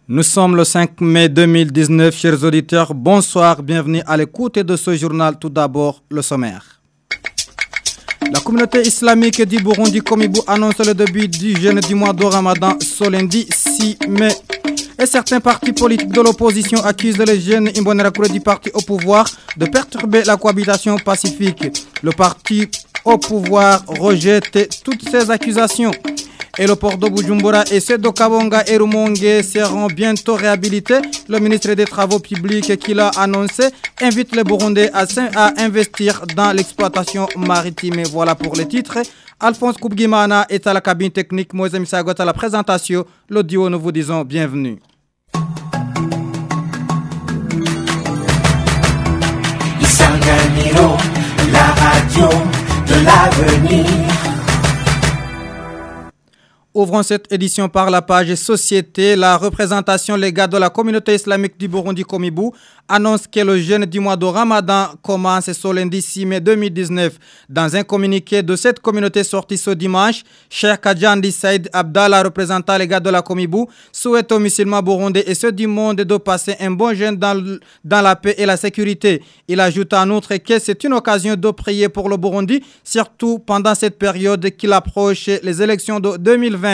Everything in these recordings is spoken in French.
Nous sommes le 5 mai 2019, chers auditeurs. Bonsoir, bienvenue à l'écoute de ce journal. Tout d'abord, le sommaire. La communauté islamique du Burundi, Komibu, annonce le début du jeûne du mois de Ramadan ce lundi 6 mai. Et certains partis politiques de l'opposition accusent les jeunes Imbonerakure du parti au pouvoir de perturber la cohabitation pacifique. Le parti au pouvoir rejette toutes ces accusations. Et le port de Bujumbura et ceux de Kabonga et Rumongue seront bientôt réhabilités. Le ministre des Travaux publics qui l'a annoncé invite les Burundais à investir dans l'exploitation maritime. Et voilà pour les titres. Alphonse Koubguimana est à la cabine technique. Moïse Misagot à la présentation. L'audio, nous vous disons bienvenue. Isanganiro, la radio de l'avenir. Ouvrons cette édition par la page Société. La représentation légale de la communauté islamique du Burundi Komibu annonce que le jeûne du mois de Ramadan commence ce lundi 6 mai 2019. Dans un communiqué de cette communauté sorti ce dimanche, Cheikh Kadjandi Saïd Abdallah, représentant légal de la Komibu, souhaite aux musulmans burundais et ceux du monde de passer un bon jeûne dans la paix et la sécurité. Il ajoute en outre que c'est une occasion de prier pour le Burundi, surtout pendant cette période qu'il approche les élections de 2020.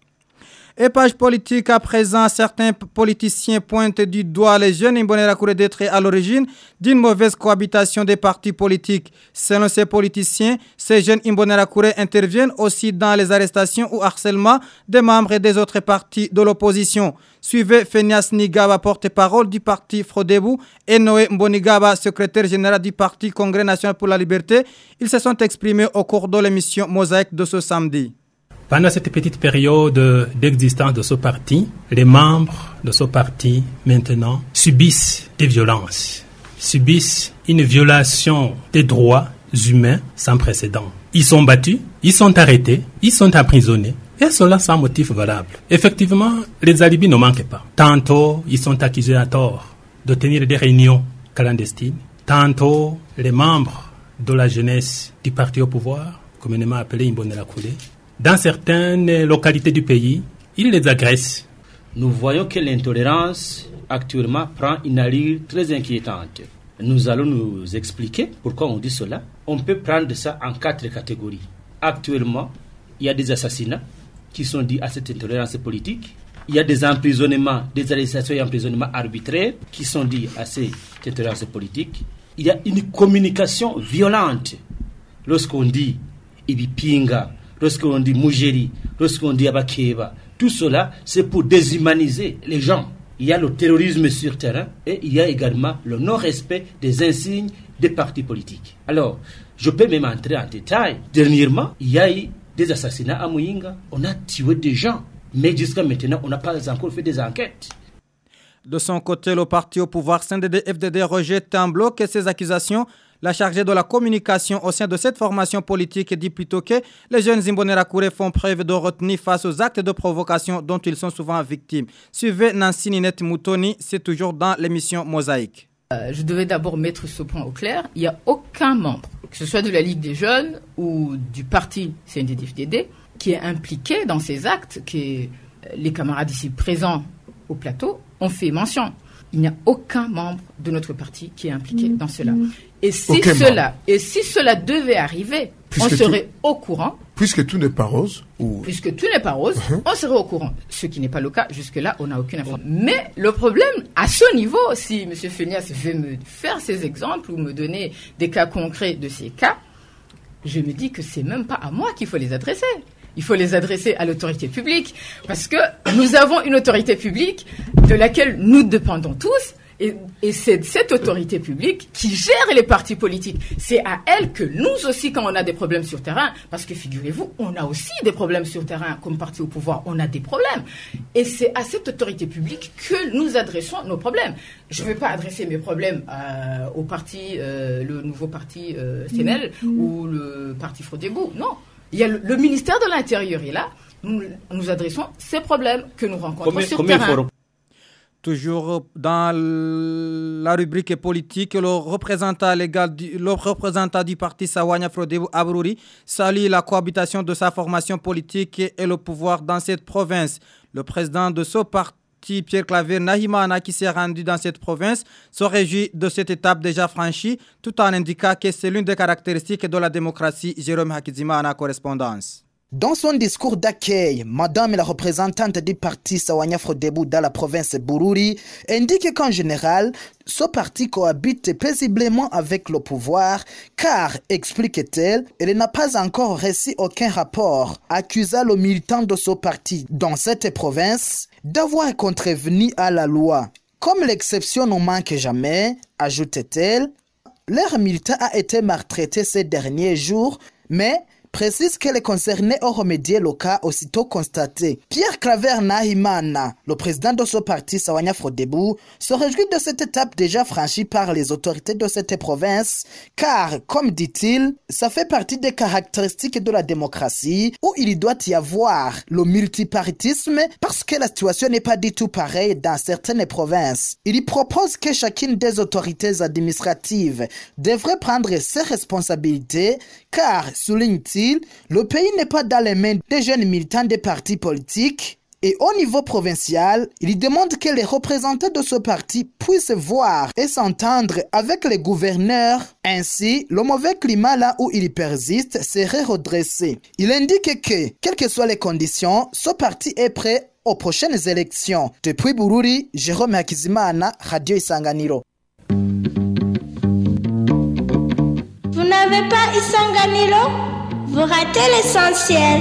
Et page politique à présent, certains politiciens pointent du doigt les jeunes Imbonerakure d'être à l'origine d'une mauvaise cohabitation des partis politiques. Selon ces politiciens, ces jeunes Imbonerakure interviennent aussi dans les arrestations ou harcèlements des membres des autres partis de l'opposition. Suivez Fenias Nigaba, porte-parole du parti Frodebu, et Noé Mbonigaba, secrétaire général du parti Congrès national pour la liberté. Ils se sont exprimés au cours de l'émission Mosaïque de ce samedi. Pendant cette petite période d'existence de ce parti, les membres de ce parti, maintenant, subissent des violences, subissent une violation des droits humains sans précédent. Ils sont battus, ils sont arrêtés, ils sont emprisonnés, et cela sans motif valable. Effectivement, les alibis ne manquent pas. Tantôt, ils sont accusés à tort de tenir des réunions clandestines. Tantôt, les membres de la jeunesse du parti au pouvoir, communément appelé Imbonerakure, dans certaines localités du pays, ils les agressent. Nous voyons que l'intolérance actuellement prend une allure très inquiétante. Nous allons nous expliquer pourquoi on dit cela. On peut prendre ça en 4 catégories. Actuellement, il y a des assassinats qui sont dus à cette intolérance politique. Il y a des emprisonnements, des arrestations et emprisonnements arbitraires qui sont dus à cette intolérance politique. Il y a une communication violente. Lorsqu'on dit Ibipinga, lorsqu'on dit Mougeri, lorsqu'on dit Abakeba, tout cela, c'est pour déshumaniser les gens. Il y a le terrorisme sur terrain et il y a également le non-respect des insignes des partis politiques. Alors, je peux même entrer en détail. Dernièrement, il y a eu des assassinats à Muyinga. On a tué des gens, mais jusqu'à maintenant, on n'a pas encore fait des enquêtes. De son côté, le parti au pouvoir CNDD-FDD rejette en bloc ces accusations. La chargée de la communication au sein de cette formation politique dit plutôt que les jeunes Imbonerakure font preuve de retenue face aux actes de provocation dont ils sont souvent victimes. Suivez Nancy Ninette Moutoni, c'est toujours dans l'émission Mosaïque. Je devais d'abord mettre ce point au clair. Il n'y a aucun membre, que ce soit de la Ligue des jeunes ou du parti CNDD-FDD, qui est impliqué dans ces actes que les camarades ici présents au plateau ont fait mention. Il n'y a aucun membre de notre parti qui est impliqué dans cela. Et si cela devait arriver, on serait au courant. Puisque tout n'est pas rose. Puisque tout n'est pas rose, on serait au courant. Ce qui n'est pas le cas. Jusque-là, on n'a aucune information. Mais le problème, à ce niveau, si M. Fenias veut me faire ces exemples ou me donner des cas concrets de ces cas, je me dis que c'est même pas à moi qu'il faut les adresser. Il faut les adresser à l'autorité publique parce que nous avons une autorité publique de laquelle nous dépendons tous et c'est cette autorité publique qui gère les partis politiques. C'est à elle que nous aussi, quand on a des problèmes sur terrain, parce que figurez-vous, on a aussi des problèmes sur terrain comme parti au pouvoir, on a des problèmes. Et c'est à cette autorité publique que nous adressons nos problèmes. Je ne vais pas adresser mes problèmes au parti, le nouveau parti CNL ou le parti Frodebu, non. Il y a le ministère de l'Intérieur est là. Nous adressons ces problèmes que nous rencontrons sur terrain. Toujours dans la rubrique politique, le représentant du parti Sawanya Frodebu Abruri salue la cohabitation de sa formation politique et le pouvoir dans cette province. Le président de ce parti parti Pierre Claver Nahimana qui s'est rendu dans cette province se réjouit de cette étape déjà franchie tout en indiquant que c'est l'une des caractéristiques de la démocratie. Jérôme Hakizima en correspondance. Dans son discours d'accueil, Madame la représentante du parti Sawanya Frodebu dans la province Bururi indique qu'en général, ce parti cohabite paisiblement avec le pouvoir car, explique-t-elle, elle n'a pas encore reçu aucun rapport accusant le militant de ce parti dans cette province d'avoir contrevenu à la loi. Comme l'exception ne manque jamais, ajoute-t-elle, leur militant a été maltraité ces derniers jours, mais précise que les concernés ont remédié le cas aussitôt constaté. Pierre Claver Nahimana, le président de ce parti Sawanya Frodebu, se réjouit de cette étape déjà franchie par les autorités de cette province, car, comme dit-il, ça fait partie des caractéristiques de la démocratie où il doit y avoir le multipartisme parce que la situation n'est pas du tout pareille dans certaines provinces. Il y propose que chacune des autorités administratives devrait prendre ses responsabilités, car, souligne-t-il, le pays n'est pas dans les mains des jeunes militants des partis politiques et au niveau provincial, il demande que les représentants de ce parti puissent voir et s'entendre avec les gouverneurs. Ainsi, le mauvais climat là où il persiste serait redressé. Il indique que, quelles que soient les conditions, ce parti est prêt aux prochaines élections. Depuis Bururi, Jérôme Hakizimana, Radio Isanganiro. Vous n'avez pas Isanganiro? Vous ratez l'essentiel.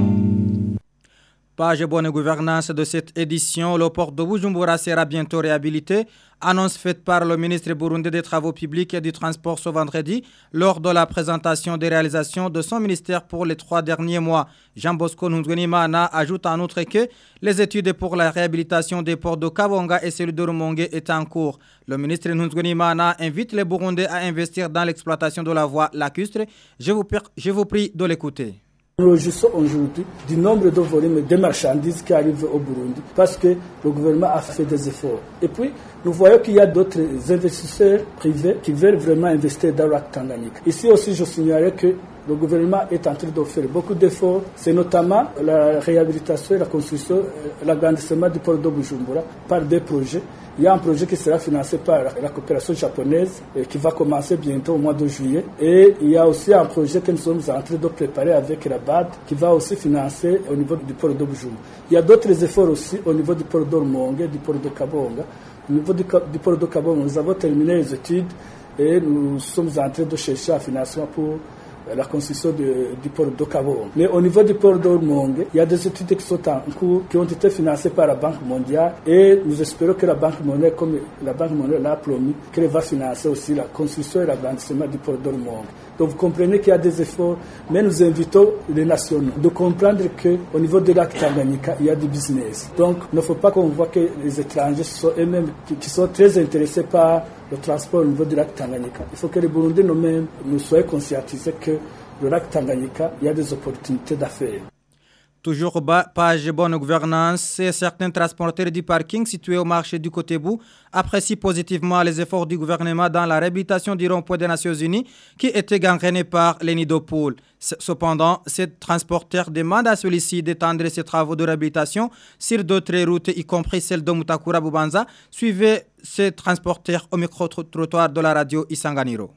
Page bonne gouvernance de cette édition, le port de Bujumbura sera bientôt réhabilité. Annonce faite par le ministre burundais des Travaux publics et du Transport ce vendredi lors de la présentation des réalisations de son ministère pour les 3 derniers mois. Jean Bosco Nzwenimana ajoute en outre que les études pour la réhabilitation des ports de Kabonga et celui de Rumonge est en cours. Le ministre Nzwenimana invite les Burundais à investir dans l'exploitation de la voie lacustre. Je vous prie de l'écouter. Nous réjouissons aujourd'hui du nombre de volumes de marchandises qui arrivent au Burundi parce que le gouvernement a fait des efforts. Et puis, nous voyons qu'il y a d'autres investisseurs privés qui veulent vraiment investir dans le lac Tanganyika. Ici aussi, je signalerai que le gouvernement est en train de faire beaucoup d'efforts. C'est notamment la réhabilitation, la construction, l'agrandissement du port de Bujumbura par des projets. Il y a un projet qui sera financé par la coopération japonaise et qui va commencer bientôt au mois de juillet. Et il y a aussi un projet que nous sommes en train de préparer avec la BAD qui va aussi financer au niveau du port de Bujumbura. Il y a d'autres efforts aussi au niveau du port de Rumonge, du port de Kabonga. Au niveau du port de Kabonga, nous avons terminé les études et nous sommes en train de chercher un financement pour la construction du port de Kabonga. Mais au niveau du port de Rumonge, il y a des études qui sont en cours, qui ont été financées par la Banque mondiale et nous espérons que la Banque mondiale, comme la Banque mondiale l'a promis, qu'elle va financer aussi la construction et l'agrandissement du port de Rumonge. Donc vous comprenez qu'il y a des efforts, mais nous invitons les nationaux de comprendre qu'au niveau de lac Tanganyika, il y a du business. Donc il ne faut pas qu'on voit que les étrangers sont eux-mêmes qui sont très intéressés par le transport au niveau du lac Tanganyika. Il faut que les Burundais nous-mêmes nous soyons conscientisés que le lac Tanganyika, il y a des opportunités d'affaires. Toujours page bonne gouvernance, certains transporteurs du parking situé au marché du Kotebu apprécient positivement les efforts du gouvernement dans la réhabilitation du rond-point des Nations Unies qui était gangréné par les nids de poules. Cependant, ces transporteurs demandent à celui-ci d'étendre ses travaux de réhabilitation sur d'autres routes, y compris celle de Mutakura Bubanza. Suivez ces transporteurs au micro-trottoir de la radio Isanganiro.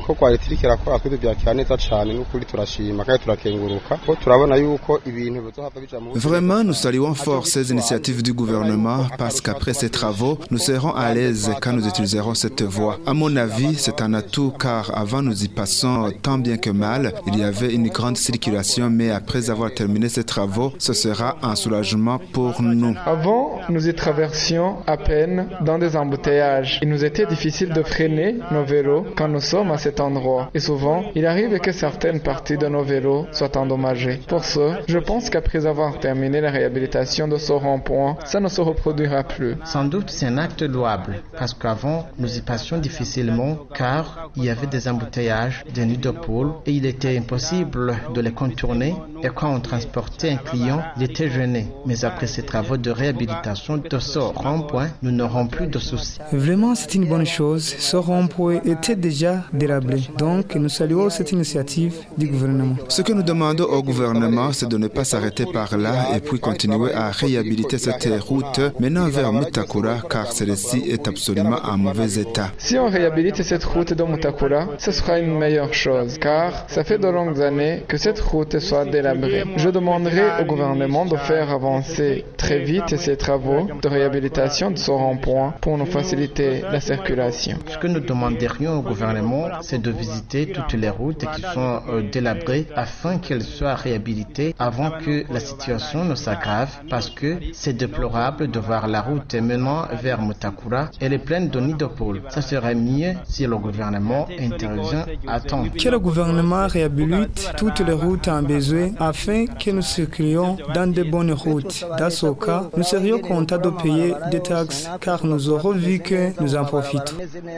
Vraiment, nous saluons fort ces initiatives du gouvernement parce qu'après ces travaux, nous serons à l'aise quand nous utiliserons cette voie. À mon avis, c'est un atout car avant nous y passons tant bien que mal. Il y avait une grande circulation, mais après avoir terminé ces travaux, ce sera un soulagement pour nous. Avant, nous y traversions à peine dans des embouteillages. Il nous était difficile de freiner nos vélos quand nous sommes à cet endroit. Et souvent, il arrive que certaines parties de nos vélos soient endommagées. Pour ce, je pense qu'après avoir terminé la réhabilitation de ce rond-point, ça ne se reproduira plus. Sans doute, c'est un acte louable, parce qu'avant, nous y passions difficilement, car il y avait des embouteillages, des nids de poules, et il était impossible de les contourner, et quand on transportait un client, il était gêné. Mais après ces travaux de réhabilitation, réhabilitation de ce rond-point, nous n'aurons plus de soucis. Vraiment, c'est une bonne chose. Ce rond-point était déjà délabré. Donc, nous saluons cette initiative du gouvernement. Ce que nous demandons au gouvernement, c'est de ne pas s'arrêter par là et puis continuer à réhabiliter cette route menant vers Mutakura, car celle-ci est absolument en mauvais état. Si on réhabilite cette route de Mutakura, ce sera une meilleure chose, car ça fait de longues années que cette route soit délabrée. Je demanderai au gouvernement de faire avancer très vite ces travaux de réhabilitation de ce rond-point pour nous faciliter la circulation. Ce que nous demanderions au gouvernement, c'est de visiter toutes les routes qui sont délabrées afin qu'elles soient réhabilitées avant que la situation ne s'aggrave, parce que c'est déplorable de voir la route menant vers Mutakura, elle est pleine de nids de poules. Ça serait mieux si le gouvernement intervient à temps. Que le gouvernement réhabilite toutes les routes en besoin afin que nous circulions dans de bonnes routes. Dans ce cas, nous serions contents de payer des taxes car nous aurons vu que nous en profitons.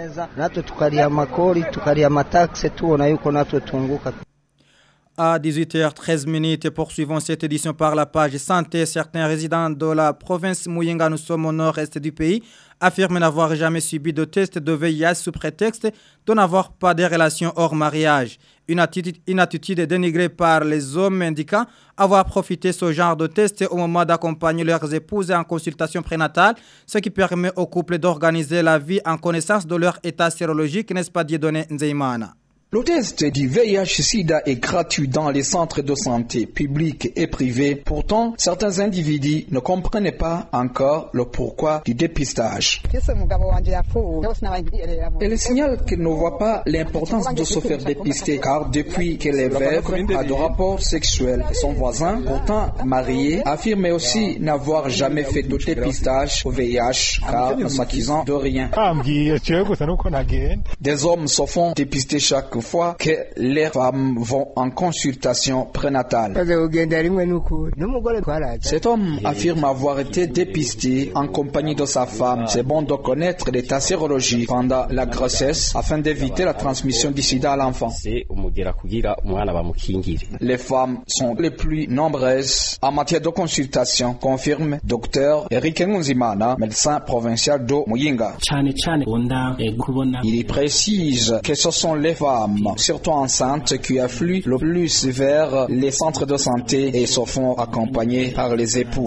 À 18h13, poursuivons cette édition par la page santé. Certains résidents de la province Muyinga, nous sommes au nord-est du pays, affirment n'avoir jamais subi de test de VIH sous prétexte de n'avoir pas de relations hors mariage. Une attitude dénigrée par les hommes indiquant avoir profité de ce genre de test au moment d'accompagner leurs épouses en consultation prénatale, ce qui permet aux couples d'organiser la vie en connaissance de leur état sérologique, n'est-ce pas Dieudonné Nzeimana? Le test du VIH-Sida est gratuit dans les centres de santé publics et privés. Pourtant, certains individus ne comprennent pas encore le pourquoi du dépistage. Elle signale qu'elle ne voit pas l'importance de se faire dépister, car depuis qu'elle est veuve, a de rapports sexuels. Son voisin, pourtant marié, affirme aussi n'avoir jamais fait de dépistage au VIH, car ne s'accusant de rien. Des hommes se font dépister chaque fois que les femmes vont en consultation prénatale. Cet homme affirme avoir été dépisté en compagnie de sa femme. C'est bon de connaître l'état sérologique pendant la grossesse afin d'éviter la transmission du sida à l'enfant. Les femmes sont les plus nombreuses en matière de consultation, confirme Dr Eric Ngunzimana, médecin provincial de Muyinga. Il précise que ce sont les femmes, surtout enceintes, qui affluent le plus vers les centres de santé et se font accompagner par les époux.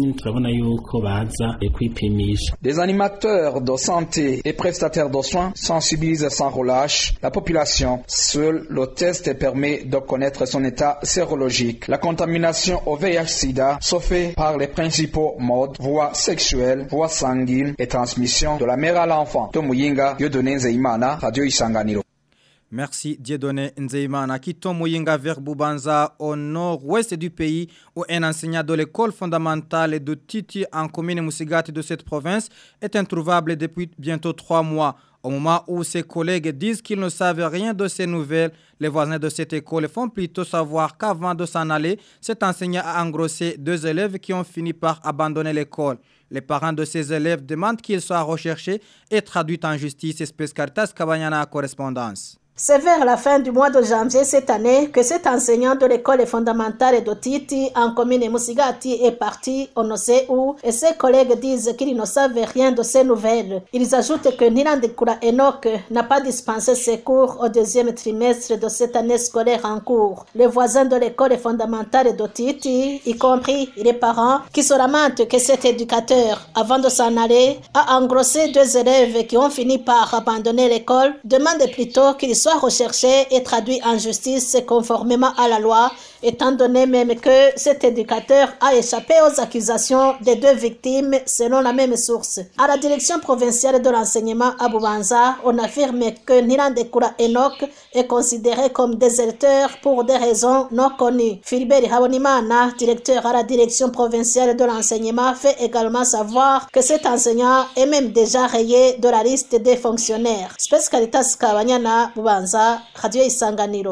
Des animateurs de santé et prestataires de soins sensibilisent sans relâche la population. Seul le test permet de connaître son état sérologique. La contamination au VIH-Sida se fait par les principaux modes: voie sexuelle, voie sanguine et transmission de la mère à l'enfant. De Muyinga, Dieudonné Nzeimana, Radio Isanganiro. Merci Dieudonné Nzeimana. Quittons Muyinga vers Bubanza au nord-ouest du pays où un enseignant de l'école fondamentale de Titi en commune Musigati de cette province est introuvable depuis bientôt 3 mois. Au moment où ses collègues disent qu'ils ne savent rien de ces nouvelles, les voisins de cette école font plutôt savoir qu'avant de s'en aller, cet enseignant a engrossé 2 élèves qui ont fini par abandonner l'école. Les parents de ces élèves demandent qu'ils soient recherchés et traduits en justice. Espèce Caritas Kabanyana à correspondance. C'est vers la fin du mois de janvier cette année que cet enseignant de l'école fondamentale de Titi en commune Musigati est parti, on ne sait où, et ses collègues disent qu'ils ne savent rien de ces nouvelles. Ils ajoutent que Nirandekura Enoch n'a pas dispensé ses cours au 2e trimestre de cette année scolaire en cours. Les voisins de l'école fondamentale de Titi, y compris les parents, qui se lamentent que cet éducateur, avant de s'en aller, a engrossé 2 élèves qui ont fini par abandonner l'école, demandent plutôt qu'ils soient recherché et traduit en justice conformément à la loi, étant donné même que cet éducateur a échappé aux accusations des 2 victimes selon la même source. À la direction provinciale de l'enseignement à Bubanza, on affirme que Nirandekura Enoch est considéré comme déserteur pour des raisons non connues. Philbert Habonimana, directeur à la direction provinciale de l'enseignement, fait également savoir que cet enseignant est même déjà rayé de la liste des fonctionnaires. Spes Caritas Kabanyana, Bubanza, Radio Isanganiro.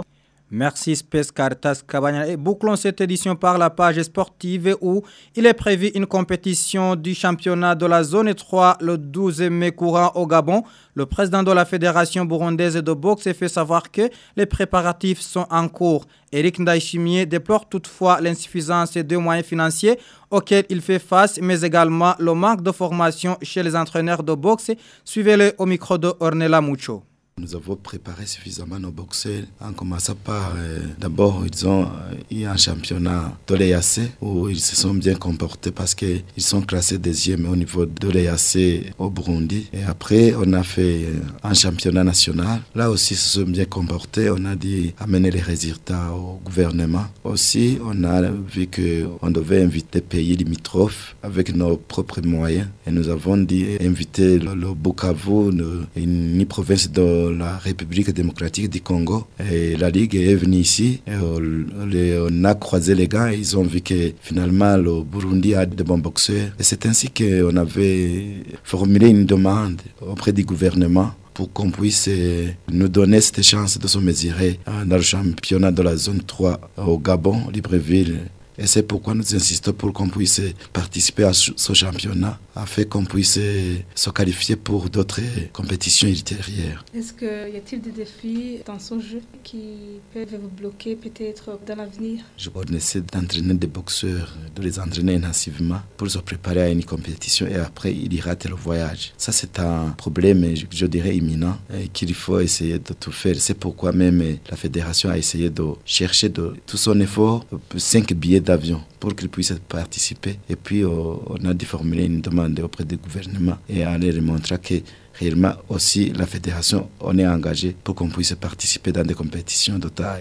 Merci Space Cartas Cabana. Et bouclons cette édition par la page sportive où il est prévu une compétition du championnat de la zone 3 le 12 mai courant au Gabon. Le président de la Fédération burundaise de boxe fait savoir que les préparatifs sont en cours. Eric Ndaïchimier déplore toutefois l'insuffisance des moyens financiers auxquels il fait face, mais également le manque de formation chez les entraîneurs de boxe. Suivez-le au micro de Ornella Mucho. Nous avons préparé suffisamment nos boxeurs en commençant par, d'abord, ils ont eu un championnat de l'EAC où ils se sont bien comportés parce qu'ils sont classés deuxième au niveau de l'EAC au Burundi. Et après, on a fait un championnat national. Là aussi, ils se sont bien comportés. On a dit amener les résultats au gouvernement. Aussi, on a vu qu'on devait inviter des pays limitrophes avec nos propres moyens. Et nous avons dit inviter le Bukavu, une province de la République démocratique du Congo. Et la Ligue est venue ici et on a croisé les gars et ils ont vu que finalement le Burundi a de bons boxeurs. Et c'est ainsi qu'on avait formulé une demande auprès du gouvernement pour qu'on puisse nous donner cette chance de se mesurer dans le championnat de la zone 3 au Gabon, Libreville. Et c'est pourquoi nous insistons pour qu'on puisse participer à ce championnat, afin qu'on puisse se qualifier pour d'autres compétitions ultérieures. Est-ce qu'il y a-t-il des défis dans ce jeu qui peuvent vous bloquer peut-être dans l'avenir? On essaie d'entraîner des boxeurs, de les entraîner intensivement pour se préparer à une compétition et après ils ratent le voyage. Ça c'est un problème, je dirais, imminent qu'il faut essayer de tout faire. C'est pourquoi même la fédération a essayé de chercher de tout son effort 5 billets d'avion pour qu'ils puissent participer. Et puis on a dû formuler une demande auprès du gouvernement et aller leur montrer que réellement aussi la fédération on est engagé pour qu'on puisse participer dans des compétitions de taille.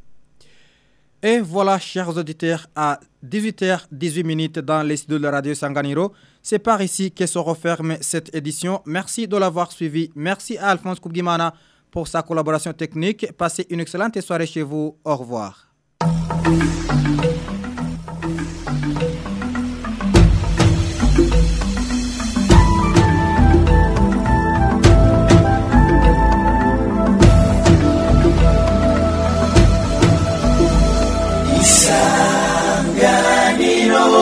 Et voilà, chers auditeurs, à 18h18 dans les studios de la radio Sanganiro. C'est par ici que se referme cette édition. Merci de l'avoir suivi. Merci à Alphonse Koubguimana pour sa collaboration technique. Passez une excellente soirée chez vous. Au revoir.